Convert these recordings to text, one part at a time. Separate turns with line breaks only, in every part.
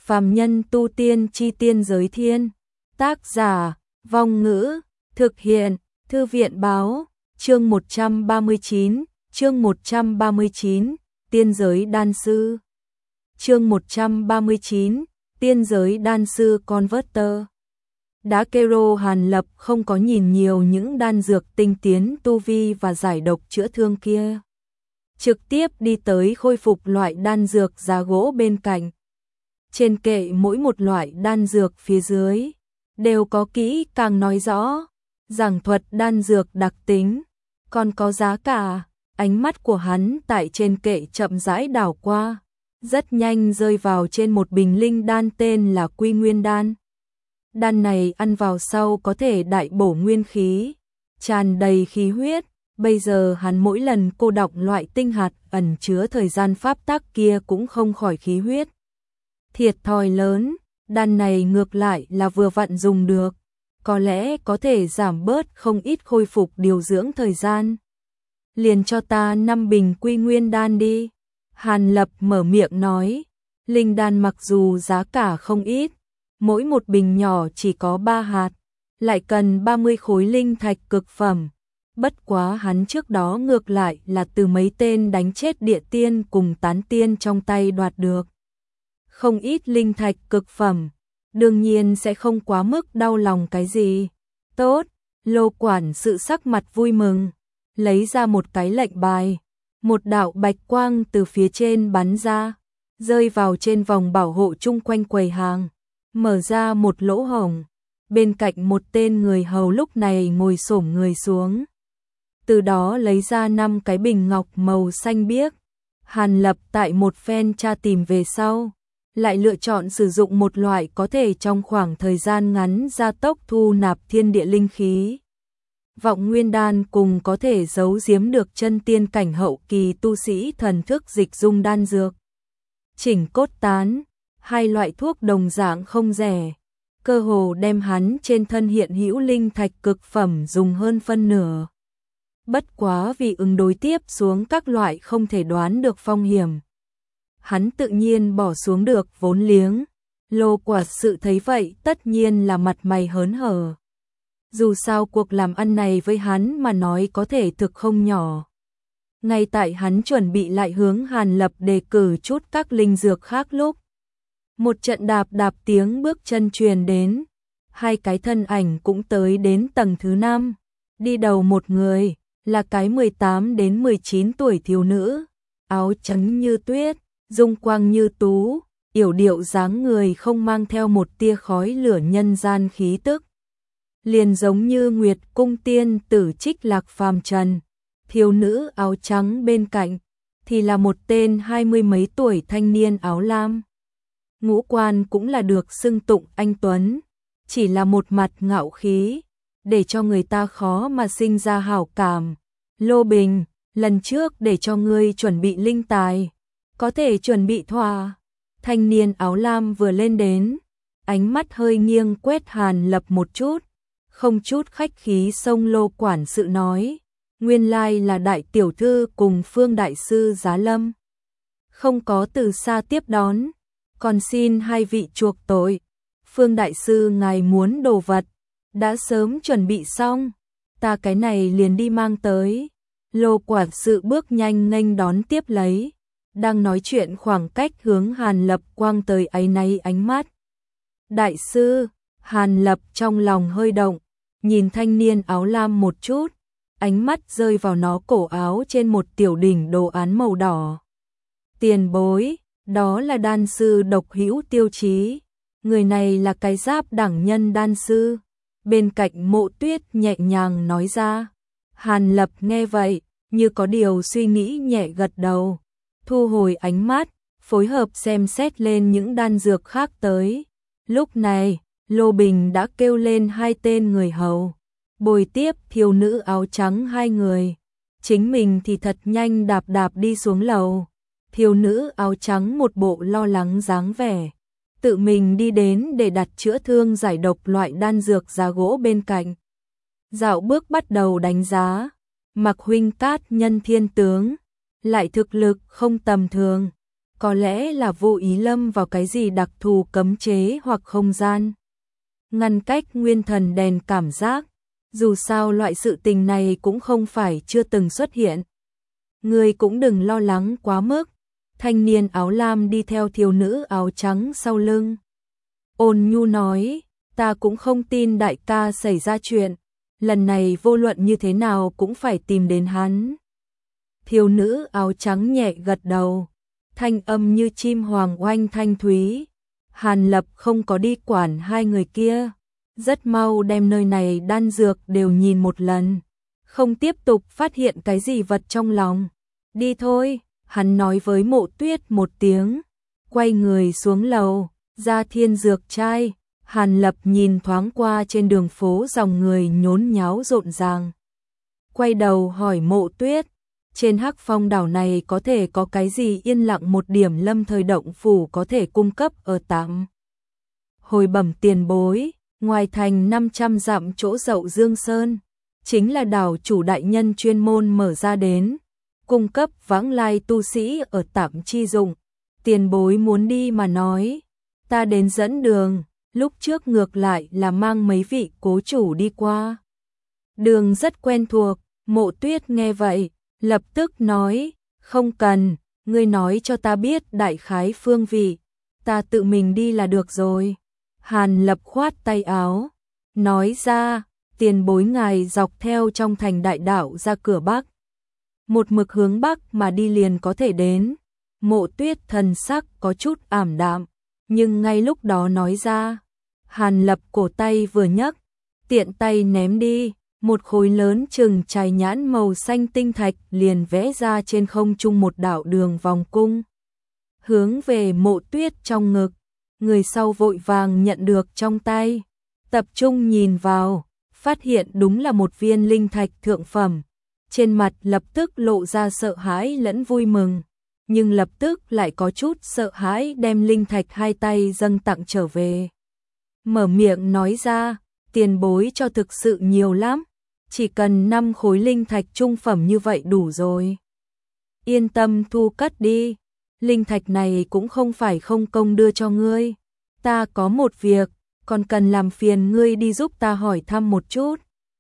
Phàm nhân tu tiên chi tiên giới thiên. Tác giả, Vong Ngữ, thực hiện, Thư viện báo, chương 139, tiên giới đan sư. Chương 139, tiên giới đan sư Converter. Đá Kero Hàn Lập không có nhìn nhiều những đan dược tinh tiến tu vi và giải độc chữa thương kia. Trực tiếp đi tới khôi phục loại đan dược giá gỗ bên cạnh. Trên kệ mỗi một loại đan dược phía dưới đều có kỹ càng nói rõ, giảng thuật đan dược đặc tính, còn có giá cả. Ánh mắt của hắn tại trên kệ chậm rãi đảo qua, rất nhanh rơi vào trên một bình linh đan tên là Quy Nguyên đan. Đan này ăn vào sau có thể đại bổ nguyên khí, tràn đầy khí huyết. Bây giờ hắn mỗi lần cô đọng loại tinh hạt ẩn chứa thời gian pháp tắc kia cũng không khỏi khí huyết thiệt thòi lớn. Đan này ngược lại là vừa vặn dùng được, có lẽ có thể giảm bớt không ít khôi phục điều dưỡng thời gian. Liền cho ta 5 bình Quy Nguyên đan đi. Hàn Lập mở miệng nói. Linh đan mặc dù giá cả không ít, mỗi một bình nhỏ chỉ có 3 hạt, lại cần 30 khối linh thạch cực phẩm. Bất quá hắn trước đó ngược lại là từ mấy tên đánh chết địa tiên cùng tán tiên trong tay đoạt được không ít linh thạch cực phẩm, đương nhiên sẽ không quá mức đau lòng cái gì. Tốt, Lô quản sự sắc mặt vui mừng, lấy ra một cái lệnh bài, một đạo bạch quang từ phía trên bắn ra, rơi vào trên vòng bảo hộ chung quanh quầy hàng, mở ra một lỗ hổng. Bên cạnh một tên người hầu lúc này ngồi xổm người xuống, từ đó lấy ra 5 cái bình ngọc màu xanh biếc. Hàn Lập tại một phen tra tìm về sau, lại lựa chọn sử dụng một loại có thể trong khoảng thời gian ngắn gia tốc thu nạp thiên địa linh khí. Vọng Nguyên đan cùng có thể giấu giếm được chân tiên cảnh hậu kỳ tu sĩ thần thức dịch dung đan dược. Chỉnh cốt tán, hai loại thuốc đồng dạng không rẻ, cơ hồ đem hắn trên thân hiện hữu linh thạch cực phẩm dùng hơn phân nửa. Bất quá vì ứng đối tiếp xuống các loại không thể đoán được phong hiểm, hắn tự nhiên bỏ xuống được vốn liếng. Lô quả sự thấy vậy tất nhiên là mặt mày hớn hở. Dù sao cuộc làm ăn này với hắn mà nói có thể thực không nhỏ. Ngay tại hắn chuẩn bị lại hướng Hàn Lập đề cử chút các linh dược khác lúc, một trận đạp đạp tiếng bước chân truyền đến, hai cái thân ảnh cũng tới đến tầng thứ 5. Đi đầu một người là cái 18 đến 19 tuổi thiếu nữ, áo trắng như tuyết, dung quang như tú, yểu điệu dáng người không mang theo một tia khói lửa nhân gian khí tức, liền giống như Nguyệt cung tiên tử Trích Lạc phàm trần. Thiếu nữ áo trắng bên cạnh thì là một tên 20 mấy tuổi thanh niên áo lam, ngũ quan cũng là được xưng tụng anh tuấn, chỉ là một mặt ngạo khí, để cho người ta khó mà sinh ra hảo cảm. Lô Bình, lần trước để cho ngươi chuẩn bị linh tài, có thể chuẩn bị thỏa. Thanh niên áo lam vừa lên đến, ánh mắt hơi nghiêng quét Hàn Lập một chút, không chút khách khí xông Lô quản sự nói, nguyên lai là đại tiểu thư cùng Phương đại sư giá lâm, không có từ xa tiếp đón, còn xin hai vị chuộc tội. Phương đại sư ngài muốn đồ vật đã sớm chuẩn bị xong, ta cái này liền đi mang tới. Lô quản sự bước nhanh nghênh đón tiếp lấy, đang nói chuyện khoảng cách hướng Hàn Lập quang tới áy náy ánh mắt. Đại sư, Hàn Lập trong lòng hơi động, nhìn thanh niên áo lam một chút, ánh mắt rơi vào nó cổ áo trên một tiểu đỉnh đồ án màu đỏ. Tiền bối, đó là đan sư độc hữu Tiêu Chí, người này là cái giáp đẳng nhân đan sư. Bên cạnh Mộ Tuyết nhẹ nhàng nói ra. Hàn Lập nghe vậy, như có điều suy nghĩ nhẹ gật đầu, thu hồi ánh mắt, phối hợp xem xét lên những đan dược khác tới. Lúc này, Lô Bình đã kêu lên 2 tên người hầu, bồi tiếp thiếu nữ áo trắng 2 người. Chính mình thì thật nhanh đạp đạp đi xuống lầu. Thiếu nữ áo trắng một bộ lo lắng dáng vẻ, tự mình đi đến để đặt chữa thương giải độc loại đan dược giá gỗ bên cạnh. Dạo bước bắt đầu đánh giá, Mặc huynh cát nhân thiên tướng, lại thực lực không tầm thường, có lẽ là vô ý lâm vào cái gì đặc thù cấm chế hoặc không gian ngăn cách nguyên thần đèn cảm giác, dù sao loại sự tình này cũng không phải chưa từng xuất hiện. Ngươi cũng đừng lo lắng quá mức. Thanh niên áo lam đi theo thiếu nữ áo trắng sau lưng. Ôn nhu nói, ta cũng không tin đại ca xảy ra chuyện, lần này vô luận như thế nào cũng phải tìm đến hắn. Thiếu nữ áo trắng nhẹ gật đầu, thanh âm như chim hoàng oanh thanh thúy. Hàn Lập không có đi quản hai người kia, rất mau đem nơi này đan dược đều nhìn một lần, không tiếp tục phát hiện cái gì vật trong lòng. Đi thôi, hắn nói với Mộ Tuyết một tiếng, quay người xuống lầu, ra thiên dược trai. Hàn Lập nhìn thoáng qua trên đường phố dòng người nhốn nháo rộn ràng. Quay đầu hỏi Mộ Tuyết, trên Hắc Phong đảo này có thể có cái gì yên lặng một điểm lâm thời động phủ có thể cung cấp ở tạm. Hồi bẩm tiền bối, ngoài thành 500 dặm chỗ Dậu Dương Sơn, chính là đảo chủ đại nhân chuyên môn mở ra đến, cung cấp vãng lai tu sĩ ở tạm chi dụng. Tiền bối muốn đi mà nói, ta đến dẫn đường, lúc trước ngược lại là mang mấy vị cố chủ đi qua. Đường rất quen thuộc. Mộ Tuyết nghe vậy, lập tức nói, không cần, ngươi nói cho ta biết đại khái phương vị, ta tự mình đi là được rồi. Hàn Lập khoát tay áo, nói ra, tiền bối ngài dọc theo trong thành đại đạo ra cửa Bắc. Một mực hướng Bắc mà đi liền có thể đến. Mộ Tuyết thần sắc có chút ảm đạm, nhưng ngay lúc đó nói ra. Hàn Lập cổ tay vừa nhấc, tiện tay ném đi, một khối lớn chừng chài nhãn màu xanh tinh thạch liền vẽ ra trên không trung một đạo đường vòng cung. Hướng về Mộ Tuyết trong ngực, người sau vội vàng nhận được trong tay, tập trung nhìn vào, phát hiện đúng là một viên linh thạch thượng phẩm. Trên mặt lập tức lộ ra sợ hãi lẫn vui mừng, nhưng lập tức lại có chút sợ hãi đem linh thạch hai tay dâng tặng trở về. Mở miệng nói ra, tiền bối cho thực sự nhiều lắm, chỉ cần 5 khối linh thạch trung phẩm như vậy đủ rồi. Yên tâm thu cất đi, linh thạch này cũng không phải không công đưa cho ngươi. Ta có một việc, còn cần làm phiền ngươi đi giúp ta hỏi thăm một chút.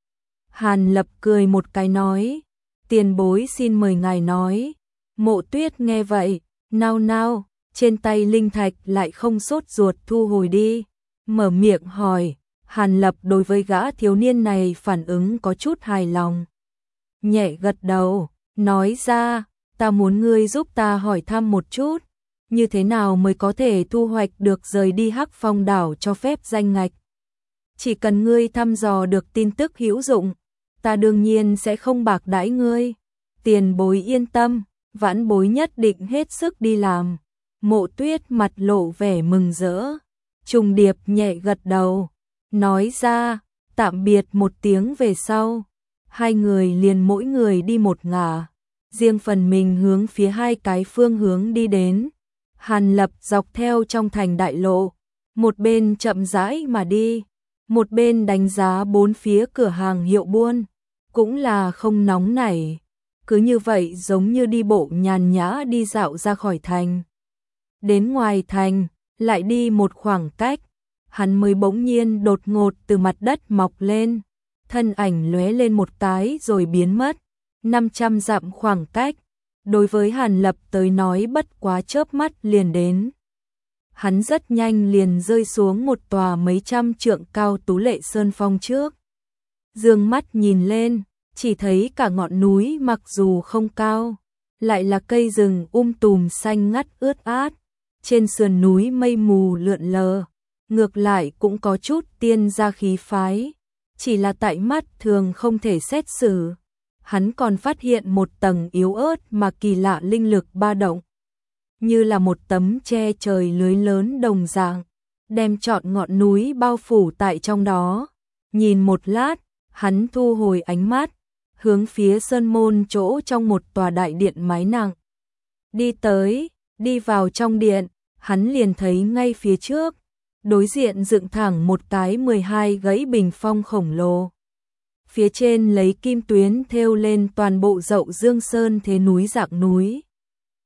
Hàn Lập cười một cái nói, tiền bối xin mời ngài nói. Mộ Tuyết nghe vậy, nao nao, trên tay linh thạch lại không sốt ruột thu hồi đi. Mở miệng hỏi, Hàn Lập đối với gã thiếu niên này phản ứng có chút hài lòng. Nhẹ gật đầu, nói ra, ta muốn ngươi giúp ta hỏi thăm một chút, như thế nào mới có thể thu hoạch được rời đi Hắc Phong đảo cho phép danh ngạch. Chỉ cần ngươi thăm dò được tin tức hữu dụng, ta đương nhiên sẽ không bạc đãi ngươi. Tiền bối yên tâm, vãn bối nhất định hết sức đi làm. Mộ Tuyết mặt lộ vẻ mừng rỡ, trùng điệp nhẹ gật đầu, nói ra, tạm biệt một tiếng về sau. Hai người liền mỗi người đi một ngả, riêng phần mình hướng phía hai cái phương hướng đi đến. Hàn Lập dọc theo trong thành đại lộ, một bên chậm rãi mà đi, một bên đánh giá bốn phía cửa hàng hiệu buôn, cũng là không nóng nảy, cứ như vậy giống như đi bộ nhàn nhã đi dạo ra khỏi thành. Đến ngoài thành, lại đi một khoảng cách, hắn mới bỗng nhiên đột ngột từ mặt đất mọc lên, thân ảnh lóe lên một cái rồi biến mất. 500 dặm khoảng cách, đối với Hàn Lập tới nói bất quá chớp mắt liền đến. Hắn rất nhanh liền rơi xuống một tòa mấy trăm trượng cao tú lệ sơn phong trước. Dương mắt nhìn lên, chỉ thấy cả ngọn núi mặc dù không cao, lại là cây rừng tùm xanh ngắt ướt át. Trên sườn núi mây mù lượn lờ, ngược lại cũng có chút tiên gia khí phái, chỉ là tại mắt thường không thể xét xử. Hắn còn phát hiện một tầng yếu ớt mà kỳ lạ linh lực ba động, như là một tấm che trời lưới lớn đồng dạng, đem trọn ngọn núi bao phủ tại trong đó. Nhìn một lát, hắn thu hồi ánh mắt, hướng phía sơn môn chỗ trong một tòa đại điện mái nặng. Đi tới, đi vào trong điện, hắn liền thấy ngay phía trước, đối diện dựng thẳng một cái 12 gãy bình phong khổng lồ. Phía trên lấy kim tuyến thêu lên toàn bộ Dậu Dương Sơn thế núi dạng núi.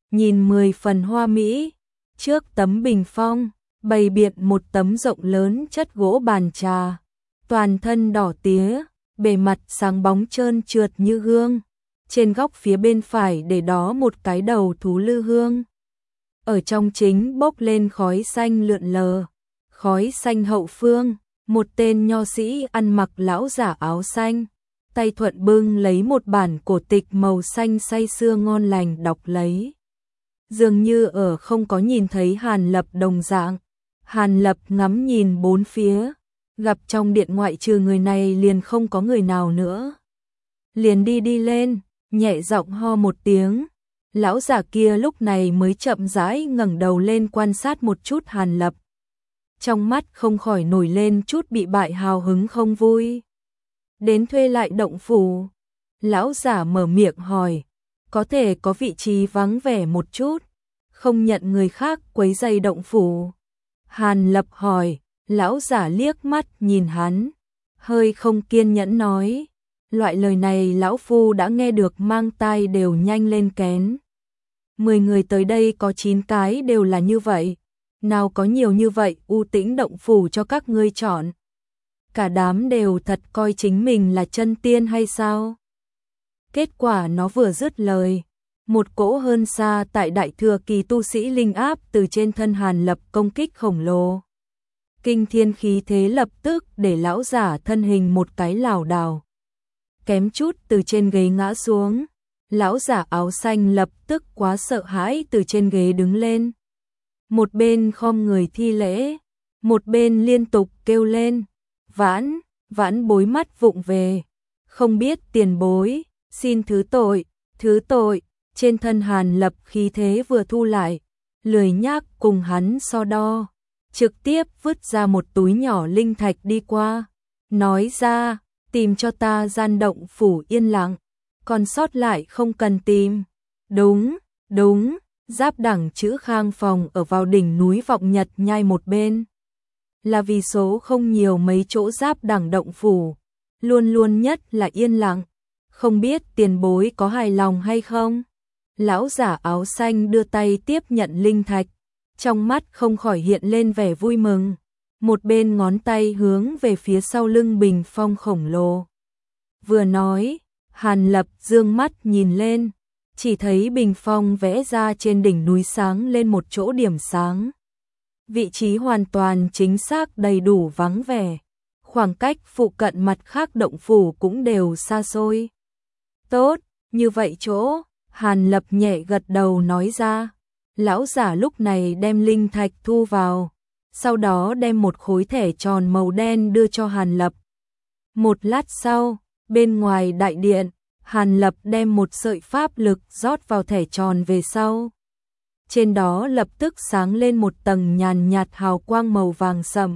nhìn 10 phần hoa mỹ. Trước tấm bình phong, bày biện một tấm rộng lớn chất gỗ bàn trà, toàn thân đỏ tía, bề mặt sáng bóng trơn trượt như gương. Trên góc phía bên phải để đó một cái đầu thú lư hương. Ở trong chính bốc lên khói xanh lượn lờ, khói xanh hậu phương, một tên nho sĩ ăn mặc lão giả áo xanh, tay thuận bưng lấy một bản cổ tịch màu xanh say sưa ngon lành đọc lấy. Dường như ở không có nhìn thấy Hàn Lập đồng dạng. Hàn Lập ngắm nhìn bốn phía, gặp trong điện ngoại trừ người này liền không có người nào nữa. Liền đi lên, nhẹ giọng ho một tiếng. Lão giả kia lúc này mới chậm rãi ngẩng đầu lên quan sát một chút Hàn Lập. Trong mắt không khỏi nổi lên chút bị bại hào hứng không vui. Đến thuê lại động phủ. Lão giả mở miệng hỏi, có thể có vị trí vắng vẻ một chút, không nhận người khác quấy rầy động phủ. Hàn Lập hỏi, lão giả liếc mắt nhìn hắn, hơi không kiên nhẫn nói, loại lời này lão phu đã nghe được mang tai đều nhanh lên kén. 10 người tới đây có 9 cái đều là như vậy, nào có nhiều như vậy u tĩnh động phủ cho các ngươi chọn. Cả đám đều thật coi chính mình là chân tiên hay sao? Kết quả nó vừa dứt lời, một cỗ hơn xa tại đại thừa kỳ tu sĩ linh áp từ trên thân Hàn Lập công kích khổng lồ. Kinh thiên khí thế lập tức để lão giả thân hình một cái lảo đảo, kém chút từ trên ghế ngã xuống. Lão giả áo xanh lập tức quá sợ hãi từ trên ghế đứng lên. Một bên khom người thi lễ, một bên liên tục kêu lên, vãn bối mắt vụng về, không biết tiền bối, xin thứ tội, thứ tội. Trên thân Hàn Lập khí thế vừa thu lại, lười nhác cùng hắn so đo, trực tiếp vứt ra một túi nhỏ linh thạch đi qua, nói ra, tìm cho ta gian động phủ yên lặng, còn sót lại không cần tìm. Đúng, giáp đẳng chữ Khang phòng ở vào đỉnh núi Vọng Nhật Nhai một bên. Là vì số không nhiều mấy chỗ giáp đẳng động phủ, luôn nhất là yên lặng, không biết tiền bối có hài lòng hay không? Lão giả áo xanh đưa tay tiếp nhận linh thạch, trong mắt không khỏi hiện lên vẻ vui mừng, một bên ngón tay hướng về phía sau lưng bình phong khổng lồ. Vừa nói, Hàn Lập dương mắt nhìn lên, chỉ thấy bình phong vẽ ra trên đỉnh núi sáng lên một chỗ điểm sáng. Vị trí hoàn toàn chính xác đầy đủ vắng vẻ, khoảng cách phụ cận mặt khác động phủ cũng đều xa xôi. Tốt, như vậy chỗ, Hàn Lập nhẹ gật đầu nói ra. Lão giả lúc này đem linh thạch thu vào, sau đó đem một khối thẻ tròn màu đen đưa cho Hàn Lập. Một lát sau, bên ngoài đại điện, Hàn Lập đem một sợi pháp lực rót vào thẻ tròn về sau. Trên đó lập tức sáng lên một tầng nhàn nhạt hào quang màu vàng sẫm.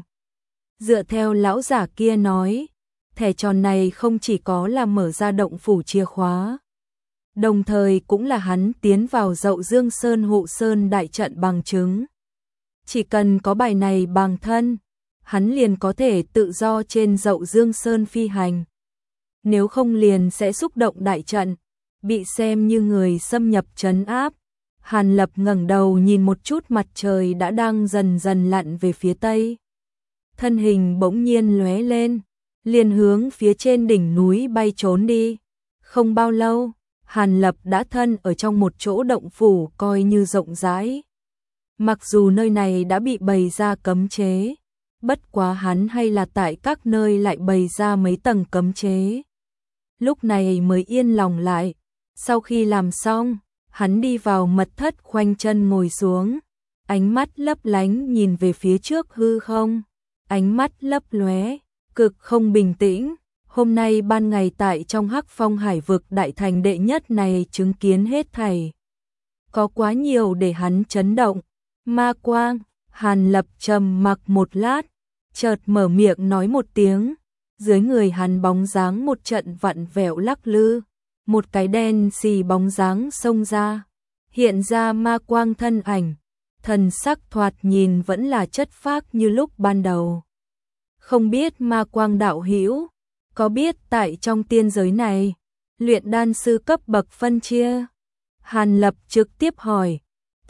Dựa theo lão giả kia nói, thẻ tròn này không chỉ có là mở ra động phủ chìa khóa, đồng thời cũng là hắn tiến vào Dậu Dương Sơn Hộ Sơn đại trận bằng chứng. Chỉ cần có bài này bằng thân, hắn liền có thể tự do trên Dậu Dương Sơn phi hành. Nếu không liền sẽ xúc động đại trận, bị xem như người xâm nhập trấn áp. Hàn Lập ngẩng đầu nhìn một chút mặt trời đã đang dần dần lặn về phía tây. Thân hình bỗng nhiên lóe lên, liền hướng phía trên đỉnh núi bay trốn đi. Không bao lâu, Hàn Lập đã thân ở trong một chỗ động phủ coi như rộng rãi. Mặc dù nơi này đã bị bày ra cấm chế, bất quá hắn hay là tại các nơi lại bày ra mấy tầng cấm chế. Lúc này mới yên lòng lại. Sau khi làm xong, hắn đi vào mật thất khoanh chân ngồi xuống, ánh mắt lấp lánh nhìn về phía trước hư không, ánh mắt lấp lóe, cực không bình tĩnh. Hôm nay ban ngày tại trong Hắc Phong Hải vực đại thành đệ nhất này chứng kiến hết thảy. Có quá nhiều để hắn chấn động. Ma quang, Hàn Lập trầm mặc một lát, chợt mở miệng nói một tiếng. Dưới người hắn bóng dáng một trận vặn vẹo lắc lư, một cái đen xì bóng dáng xông ra, hiện ra ma quang thân ảnh, thần sắc thoạt nhìn vẫn là chất phác như lúc ban đầu. Không biết ma quang đạo hữu có biết tại trong tiên giới này, luyện đan sư cấp bậc phân chia? Hàn Lập trực tiếp hỏi,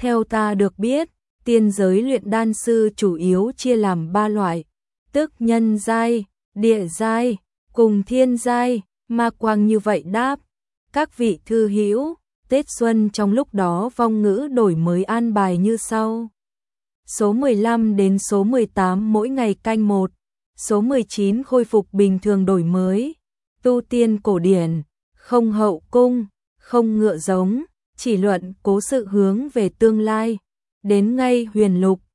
Theo ta được biết, tiên giới luyện đan sư chủ yếu chia làm 3 loại, tức nhân giai, địa giai, cùng thiên giai. Ma Quang như vậy đáp, các vị thư hữu, Tết Xuân trong lúc đó vong ngữ đổi mới an bài như sau. Số 15 đến số 18 mỗi ngày canh 1, số 19 khôi phục bình thường đổi mới, tu tiên cổ điển, không hậu cung, không ngựa giống, chỉ luận cố sự hướng về tương lai, đến ngay huyền lục,